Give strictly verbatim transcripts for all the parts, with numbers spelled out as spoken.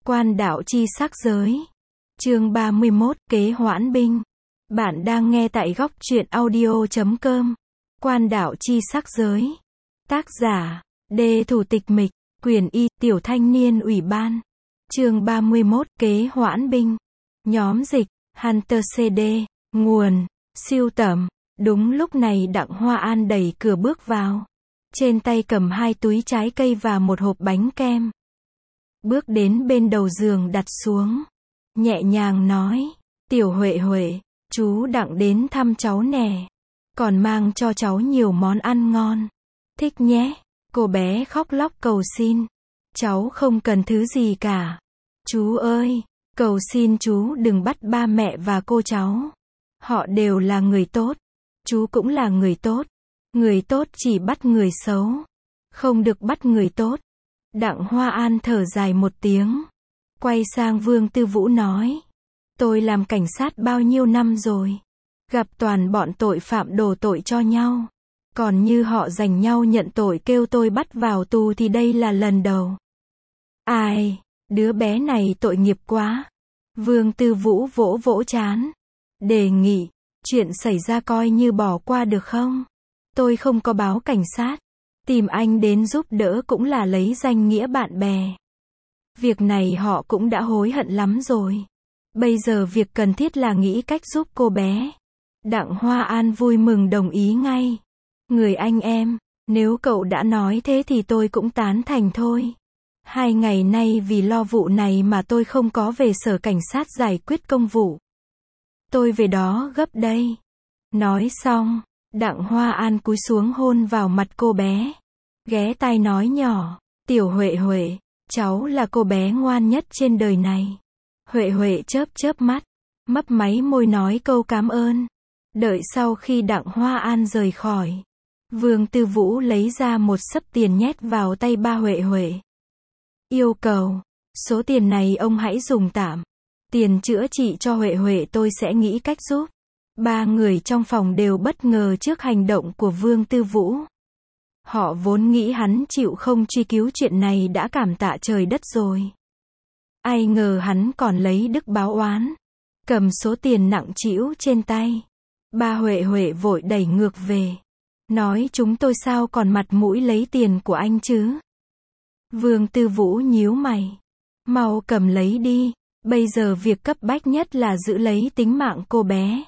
Quan đạo chi sắc giới. Chương ba mươi mốt, kế hoãn binh. Bạn đang nghe tại góc truyện audio chấm com. Quan đạo chi sắc giới. Tác giả, D. Thủ tịch Mịch, quyền Y, Tiểu Thanh Niên Ủy ban. Chương ba mươi mốt, kế hoãn binh. Nhóm dịch, Hunter xê đê, nguồn, siêu tầm. Đúng lúc này Đặng Hoa An đẩy cửa bước vào. Trên tay cầm hai túi trái cây và một hộp bánh kem. Bước đến bên đầu giường đặt xuống. Nhẹ nhàng nói, Tiểu Huệ Huệ, chú Đặng đến thăm cháu nè. Còn mang cho cháu nhiều món ăn ngon. Thích nhé. Cô bé khóc lóc cầu xin. Cháu không cần thứ gì cả. Chú ơi, cầu xin chú đừng bắt ba mẹ và cô cháu. Họ đều là người tốt. Chú cũng là người tốt. Người tốt chỉ bắt người xấu. Không được bắt người tốt. Đặng Hoa An thở dài một tiếng. Quay sang Vương Tư Vũ nói. Tôi làm cảnh sát bao nhiêu năm rồi. Gặp toàn bọn tội phạm đổ tội cho nhau. Còn như họ giành nhau nhận tội kêu tôi bắt vào tù thì đây là lần đầu. Ai, đứa bé này tội nghiệp quá. Vương Tư Vũ vỗ vỗ trán. Đề nghị, chuyện xảy ra coi như bỏ qua được không? Tôi không có báo cảnh sát. Tìm anh đến giúp đỡ cũng là lấy danh nghĩa bạn bè. Việc này họ cũng đã hối hận lắm rồi. Bây giờ việc cần thiết là nghĩ cách giúp cô bé. Đặng Hoa An vui mừng đồng ý ngay. Người anh em, nếu cậu đã nói thế thì tôi cũng tán thành thôi. Hai ngày nay vì lo vụ này mà tôi không có về sở cảnh sát giải quyết công vụ. Tôi về đó gấp đây. Nói xong, Đặng Hoa An cúi xuống hôn vào mặt cô bé. Ghé tai nói nhỏ, Tiểu Huệ Huệ, cháu là cô bé ngoan nhất trên đời này. Huệ Huệ chớp chớp mắt, mấp máy môi nói câu cảm ơn. Đợi sau khi Đặng Hoa An rời khỏi, Vương Tư Vũ lấy ra một xấp tiền nhét vào tay ba Huệ Huệ. Yêu cầu, số tiền này ông hãy dùng tạm. Tiền chữa trị cho Huệ Huệ tôi sẽ nghĩ cách giúp. Ba người trong phòng đều bất ngờ trước hành động của Vương Tư Vũ. Họ vốn nghĩ hắn chịu không truy cứu chuyện này đã cảm tạ trời đất rồi. Ai ngờ hắn còn lấy đức báo oán. Cầm số tiền nặng trĩu trên tay. Ba Huệ Huệ vội đẩy ngược về. Nói chúng tôi sao còn mặt mũi lấy tiền của anh chứ? Vương Tư Vũ nhíu mày. Mau cầm lấy đi. Bây giờ việc cấp bách nhất là giữ lấy tính mạng cô bé.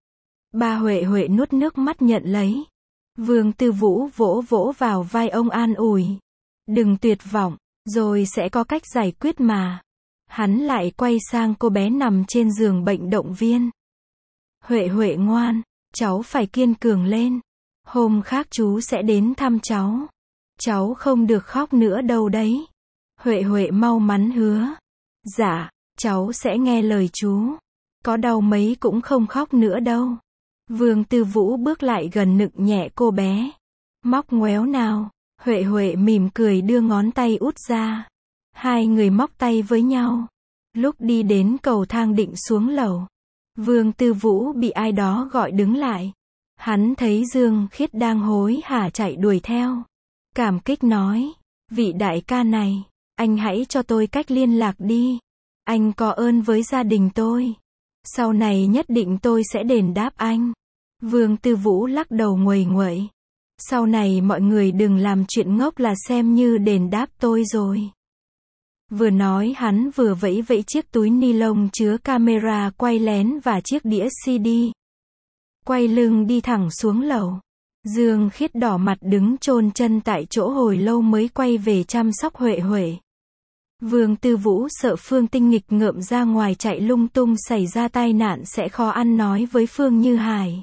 Ba Huệ Huệ nuốt nước mắt nhận lấy. Vương Tư Vũ vỗ vỗ vào vai ông an ủi. Đừng tuyệt vọng, rồi sẽ có cách giải quyết mà. Hắn lại quay sang cô bé nằm trên giường bệnh động viên. Huệ Huệ ngoan, cháu phải kiên cường lên. Hôm khác chú sẽ đến thăm cháu. Cháu không được khóc nữa đâu đấy. Huệ Huệ mau mắn hứa. Dạ, cháu sẽ nghe lời chú. Có đau mấy cũng không khóc nữa đâu. Vương Tư Vũ bước lại gần nựng nhẹ cô bé. Móc ngoéo nào. Huệ Huệ mỉm cười đưa ngón tay út ra. Hai người móc tay với nhau. Lúc đi đến cầu thang định xuống lầu, Vương Tư Vũ bị ai đó gọi đứng lại. Hắn thấy Dương Khiết đang hối hả chạy đuổi theo. Cảm kích nói, vị đại ca này, anh hãy cho tôi cách liên lạc đi. Anh có ơn với gia đình tôi. Sau này nhất định tôi sẽ đền đáp anh. Vương Tư Vũ lắc đầu nguầy nguậy. Sau này mọi người đừng làm chuyện ngốc là xem như đền đáp tôi rồi. Vừa nói hắn vừa vẫy vẫy chiếc túi ni lông chứa camera quay lén và chiếc đĩa xê đê. Quay lưng đi thẳng xuống lầu. Dương Khiết đỏ mặt đứng chôn chân tại chỗ hồi lâu mới quay về chăm sóc Huệ Huệ. Vương Tư Vũ sợ Phương Tinh nghịch ngợm ra ngoài chạy lung tung xảy ra tai nạn sẽ khó ăn nói với Phương Như Hải.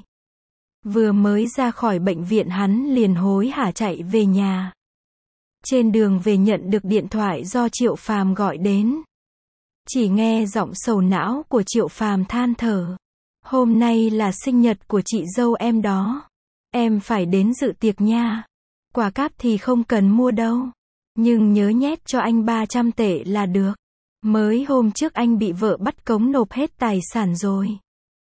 Vừa mới ra khỏi bệnh viện hắn liền hối hả chạy về nhà. Trên đường về nhận được điện thoại do Triệu Phàm gọi đến. Chỉ nghe giọng sầu não của Triệu Phàm than thở. Hôm nay là sinh nhật của chị dâu em đó. Em phải đến dự tiệc nha. Quà cáp thì không cần mua đâu. Nhưng nhớ nhét cho anh ba trăm tệ là được. Mới hôm trước anh bị vợ bắt cống nộp hết tài sản rồi.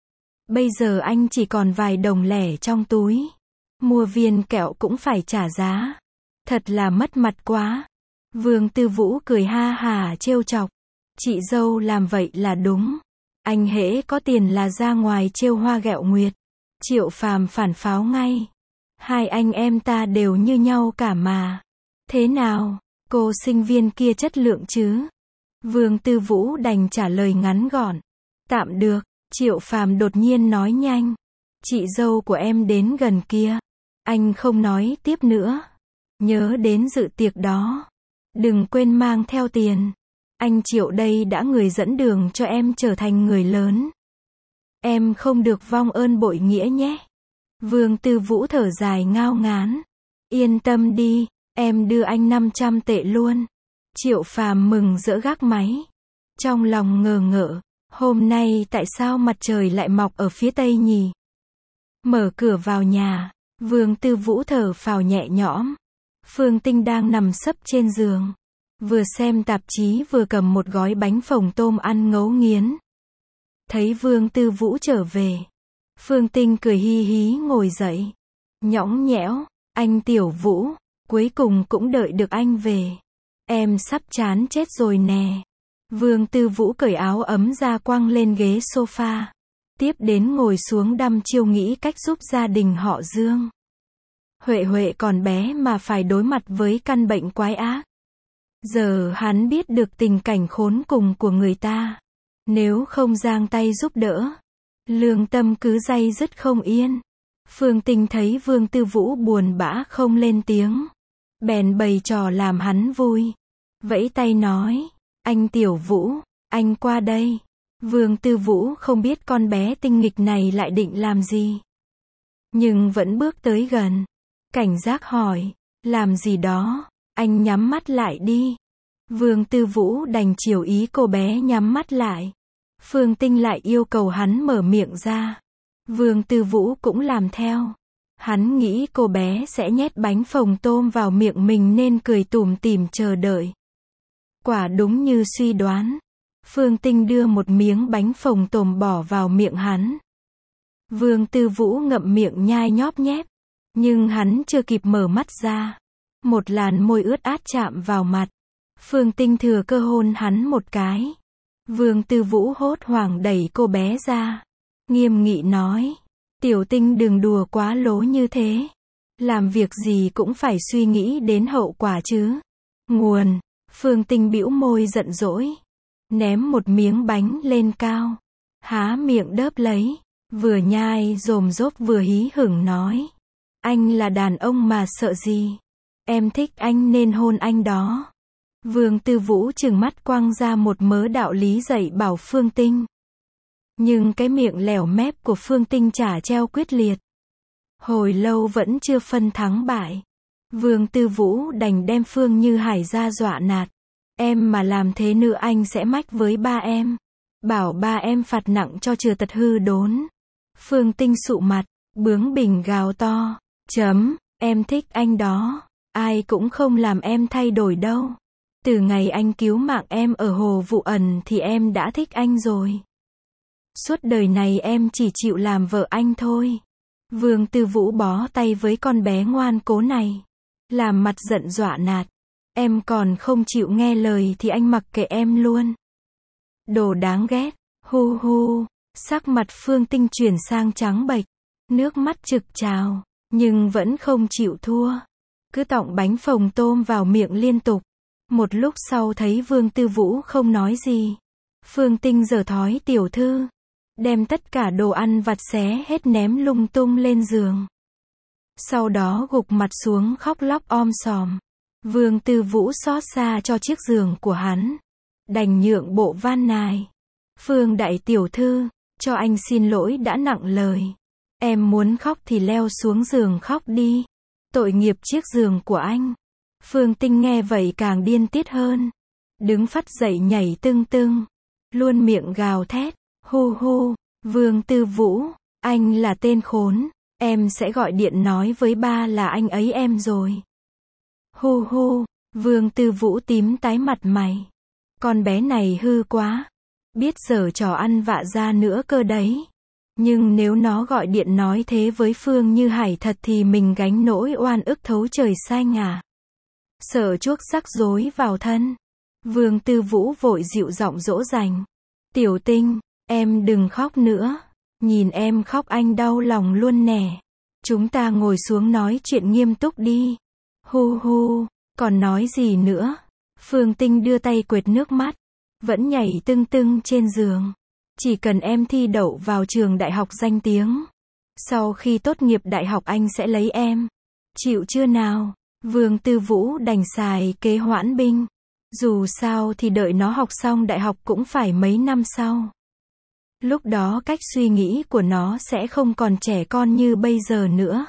Bây giờ anh chỉ còn vài đồng lẻ trong túi. Mua viên kẹo cũng phải trả giá. Thật là mất mặt quá. Vương Tư Vũ cười ha hà trêu chọc. Chị dâu làm vậy là đúng. Anh hễ có tiền là ra ngoài trêu hoa ghẹo nguyệt. Triệu Phàm phản pháo ngay. Hai anh em ta đều như nhau cả mà. Thế nào, cô sinh viên kia chất lượng chứ? Vương Tư Vũ đành trả lời ngắn gọn. Tạm được. Triệu Phàm đột nhiên nói nhanh. Chị dâu của em đến gần kia. Anh không nói tiếp nữa. Nhớ đến dự tiệc đó. Đừng quên mang theo tiền. Anh Triệu đây đã người dẫn đường cho em trở thành người lớn. Em không được vong ơn bội nghĩa nhé. Vương Tư Vũ thở dài ngao ngán. Yên tâm đi, em đưa anh năm trăm tệ luôn. Triệu Phàm mừng rỡ gác máy. Trong lòng ngờ ngợ, hôm nay tại sao mặt trời lại mọc ở phía tây nhỉ? Mở cửa vào nhà, Vương Tư Vũ thở phào nhẹ nhõm. Phương Tinh đang nằm sấp trên giường. Vừa xem tạp chí vừa cầm một gói bánh phồng tôm ăn ngấu nghiến. Thấy Vương Tư Vũ trở về. Phương Tinh cười hi hí ngồi dậy. Nhõng nhẽo, anh Tiểu Vũ, cuối cùng cũng đợi được anh về. Em sắp chán chết rồi nè. Vương Tư Vũ cởi áo ấm ra quăng lên ghế sofa. Tiếp đến ngồi xuống đăm chiêu nghĩ cách giúp gia đình họ Dương. Huệ Huệ còn bé mà phải đối mặt với căn bệnh quái ác. Giờ hắn biết được tình cảnh khốn cùng của người ta. Nếu không giang tay giúp đỡ, lương tâm cứ day dứt không yên. Phương Tinh thấy Vương Tư Vũ buồn bã không lên tiếng. Bèn bày trò làm hắn vui. Vẫy tay nói, anh Tiểu Vũ, anh qua đây. Vương Tư Vũ không biết con bé tinh nghịch này lại định làm gì. Nhưng vẫn bước tới gần. Cảnh giác hỏi, làm gì đó, anh nhắm mắt lại đi. Vương Tư Vũ đành chiều ý cô bé nhắm mắt lại. Phương Tinh lại yêu cầu hắn mở miệng ra. Vương Tư Vũ cũng làm theo. Hắn nghĩ cô bé sẽ nhét bánh phồng tôm vào miệng mình nên cười tủm tỉm chờ đợi. Quả đúng như suy đoán. Phương Tinh đưa một miếng bánh phồng tôm bỏ vào miệng hắn. Vương Tư Vũ ngậm miệng nhai nhóp nhép. Nhưng hắn chưa kịp mở mắt ra. Một làn môi ướt át chạm vào mặt. Phương Tinh thừa cơ hôn hắn một cái. Vương Tư Vũ hốt hoảng đẩy cô bé ra. Nghiêm nghị nói. Tiểu Tinh đừng đùa quá lố như thế. Làm việc gì cũng phải suy nghĩ đến hậu quả chứ. Nguồn. Phương Tinh bĩu môi giận dỗi. Ném một miếng bánh lên cao. Há miệng đớp lấy. Vừa nhai rồm rốp vừa hí hửng nói. Anh là đàn ông mà sợ gì. Em thích anh nên hôn anh đó. Vương Tư Vũ trừng mắt quăng ra một mớ đạo lý dạy bảo Phương Tinh. Nhưng cái miệng lẻo mép của Phương Tinh chả treo quyết liệt. Hồi lâu vẫn chưa phân thắng bại. Vương Tư Vũ đành đem Phương Như Hải ra dọa nạt. Em mà làm thế nữa anh sẽ mách với ba em. Bảo ba em phạt nặng cho chừa tật hư đốn. Phương Tinh sụ mặt, bướng bỉnh gào to. Chấm, em thích anh đó. Ai cũng không làm em thay đổi đâu. Từ ngày anh cứu mạng em ở hồ Vụ Ẩn thì em đã thích anh rồi. Suốt đời này em chỉ chịu làm vợ anh thôi. Vương Tư Vũ bó tay với con bé ngoan cố này. Làm mặt giận dọa nạt. Em còn không chịu nghe lời thì anh mặc kệ em luôn. Đồ đáng ghét. Hu hu. Sắc mặt Phương Tinh chuyển sang trắng bệch. Nước mắt trực trào. Nhưng vẫn không chịu thua. Cứ tọng bánh phồng tôm vào miệng liên tục. Một lúc sau thấy Vương Tư Vũ không nói gì. Phương Tinh giở thói tiểu thư. Đem tất cả đồ ăn vặt xé hết ném lung tung lên giường. Sau đó gục mặt xuống khóc lóc om sòm. Vương Tư Vũ xót xa cho chiếc giường của hắn. Đành nhượng bộ van nài. Phương đại tiểu thư, cho anh xin lỗi đã nặng lời. Em muốn khóc thì leo xuống giường khóc đi. Tội nghiệp chiếc giường của anh. Phương Tinh nghe vậy càng điên tiết hơn. Đứng phắt dậy nhảy tưng tưng. Luôn miệng gào thét. Hu hu, Vương Tư Vũ, anh là tên khốn. Em sẽ gọi điện nói với ba là anh ấy em rồi. Hu hu, Vương Tư Vũ tím tái mặt mày. Con bé này hư quá. Biết giở trò ăn vạ ra nữa cơ đấy. Nhưng nếu nó gọi điện nói thế với Phương Như Hải thật thì mình gánh nỗi oan ức thấu trời xanh à. Sợ chuốc rắc rối vào thân. Vương Tư Vũ vội dịu giọng dỗ dành. Tiểu Tinh, em đừng khóc nữa. Nhìn em khóc anh đau lòng luôn nè. Chúng ta ngồi xuống nói chuyện nghiêm túc đi. Hu hu, còn nói gì nữa? Phương Tinh đưa tay quệt nước mắt. Vẫn nhảy tưng tưng trên giường. Chỉ cần em thi đậu vào trường đại học danh tiếng. Sau khi tốt nghiệp đại học anh sẽ lấy em. Chịu chưa nào? Vương Tư Vũ đành xài kế hoãn binh. Dù sao thì đợi nó học xong đại học cũng phải mấy năm sau. Lúc đó cách suy nghĩ của nó sẽ không còn trẻ con như bây giờ nữa.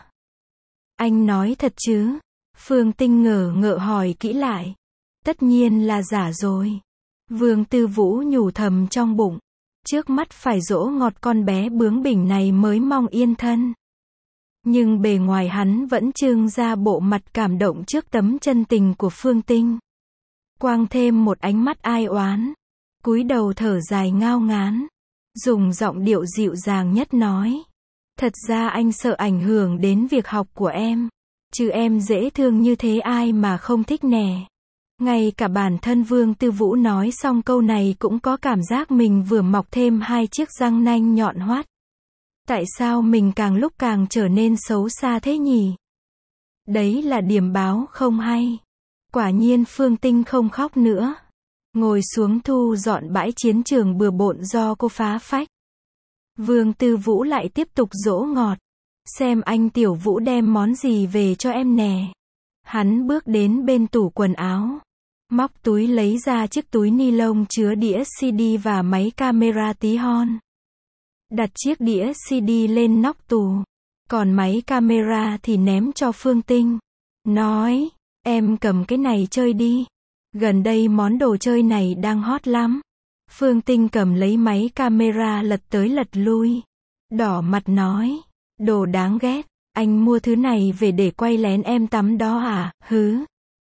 Anh nói thật chứ? Phương Tinh ngờ ngợ hỏi kỹ lại. Tất nhiên là giả rồi. Vương Tư Vũ nhủ thầm trong bụng. Trước mắt phải dỗ ngọt con bé bướng bỉnh này mới mong yên thân. Nhưng bề ngoài hắn vẫn trưng ra bộ mặt cảm động trước tấm chân tình của Phương Tinh. Quang thêm một ánh mắt ai oán. Cúi đầu thở dài ngao ngán. Dùng giọng điệu dịu dàng nhất nói. Thật ra anh sợ ảnh hưởng đến việc học của em. Chứ em dễ thương như thế ai mà không thích nè. Ngay cả bản thân Vương Tư Vũ nói xong câu này cũng có cảm giác mình vừa mọc thêm hai chiếc răng nanh nhọn hoắt. Tại sao mình càng lúc càng trở nên xấu xa thế nhỉ? Đấy là điểm báo không hay. Quả nhiên Phương Tinh không khóc nữa. Ngồi xuống thu dọn bãi chiến trường bừa bộn do cô phá phách. Vương Tư Vũ lại tiếp tục dỗ ngọt. Xem anh Tiểu Vũ đem món gì về cho em nè. Hắn bước đến bên tủ quần áo. Móc túi lấy ra chiếc túi ni lông chứa đĩa xê đê và máy camera tí hon. Đặt chiếc đĩa xê đê lên nóc tủ. Còn máy camera thì ném cho Phương Tinh. Nói, em cầm cái này chơi đi. Gần đây món đồ chơi này đang hot lắm. Phương Tinh cầm lấy máy camera lật tới lật lui. Đỏ mặt nói, đồ đáng ghét. Anh mua thứ này về để quay lén em tắm đó à, hứ.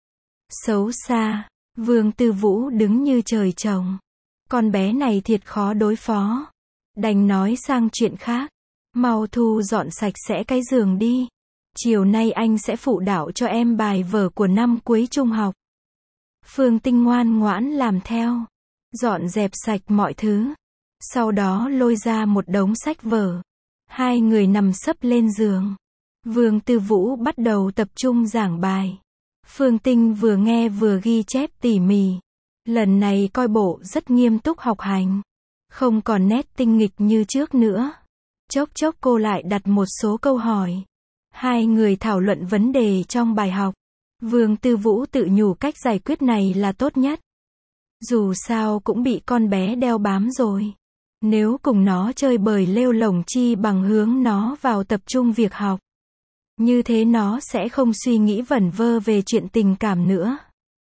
Xấu xa. Vương Tư Vũ đứng như trời trồng. Con bé này thiệt khó đối phó. Đành nói sang chuyện khác. Mau thu dọn sạch sẽ cái giường đi. Chiều nay anh sẽ phụ đạo cho em bài vở của năm cuối trung học. Phương Tinh ngoan ngoãn làm theo. Dọn dẹp sạch mọi thứ. Sau đó lôi ra một đống sách vở. Hai người nằm sấp lên giường. Vương Tư Vũ bắt đầu tập trung giảng bài. Phương Tinh vừa nghe vừa ghi chép tỉ mỉ. Lần này coi bộ rất nghiêm túc học hành. Không còn nét tinh nghịch như trước nữa. Chốc chốc cô lại đặt một số câu hỏi. Hai người thảo luận vấn đề trong bài học. Vương Tư Vũ tự nhủ cách giải quyết này là tốt nhất. Dù sao cũng bị con bé đeo bám rồi. Nếu cùng nó chơi bời lêu lổng chi bằng hướng nó vào tập trung việc học. Như thế nó sẽ không suy nghĩ vẩn vơ về chuyện tình cảm nữa.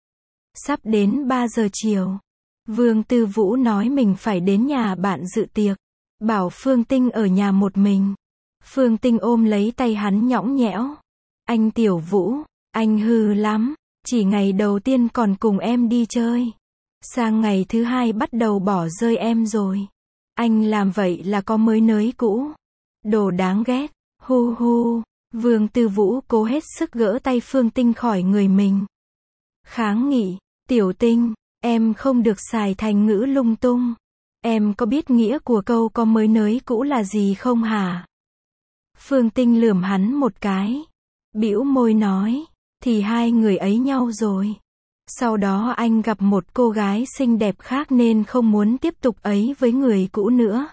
Sắp đến ba giờ chiều. Vương Tư Vũ nói mình phải đến nhà bạn dự tiệc. Bảo Phương Tinh ở nhà một mình. Phương Tinh ôm lấy tay hắn nhõng nhẽo. Anh Tiểu Vũ, anh hư lắm. Chỉ ngày đầu tiên còn cùng em đi chơi. Sang ngày thứ hai bắt đầu bỏ rơi em rồi. Anh làm vậy là có mới nới cũ. Đồ đáng ghét. Hu hu. Vương Tư Vũ cố hết sức gỡ tay Phương Tinh khỏi người mình. Kháng nghị. Tiểu Tinh, em không được xài thành ngữ lung tung. Em có biết nghĩa của câu có mới nới cũ là gì không hả? Phương Tinh lườm hắn một cái. Bĩu môi nói. Thì hai người ấy nhau rồi. Sau đó anh gặp một cô gái xinh đẹp khác nên không muốn tiếp tục ấy với người cũ nữa.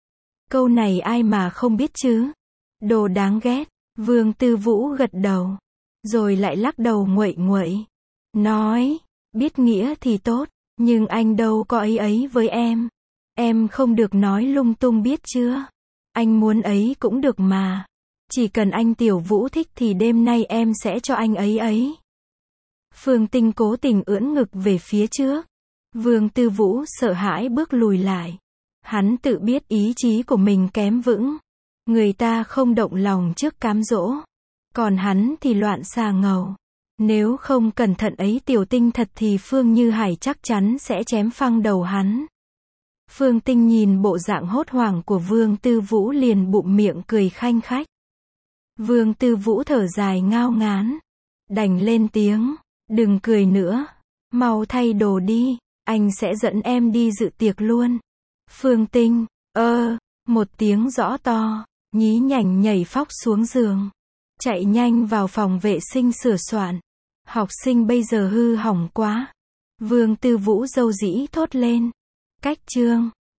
Câu này ai mà không biết chứ? Đồ đáng ghét. Vương Tư Vũ gật đầu. Rồi lại lắc đầu nguậy nguậy. Nói. Biết nghĩa thì tốt. Nhưng anh đâu có ấy ấy với em. Em không được nói lung tung biết chưa? Anh muốn ấy cũng được mà. Chỉ cần anh Tiểu Vũ thích thì đêm nay em sẽ cho anh ấy ấy. Phương Tinh cố tình ưỡn ngực về phía trước. Vương Tư Vũ sợ hãi bước lùi lại. Hắn tự biết ý chí của mình kém vững. Người ta không động lòng trước cám dỗ. Còn hắn thì loạn xà ngầu. Nếu không cẩn thận ấy Tiểu Tinh thật thì Phương Như Hải chắc chắn sẽ chém phăng đầu hắn. Phương Tinh nhìn bộ dạng hốt hoảng của Vương Tư Vũ liền bụm miệng cười khanh khách. Vương Tư Vũ thở dài ngao ngán. Đành lên tiếng. Đừng cười nữa. Mau thay đồ đi, anh sẽ dẫn em đi dự tiệc luôn. Phương Tinh, ơ, một tiếng rõ to, nhí nhảnh nhảy phóc xuống giường. Chạy nhanh vào phòng vệ sinh sửa soạn. Học sinh bây giờ hư hỏng quá. Vương Tư Vũ râu rĩ thốt lên. Cách chương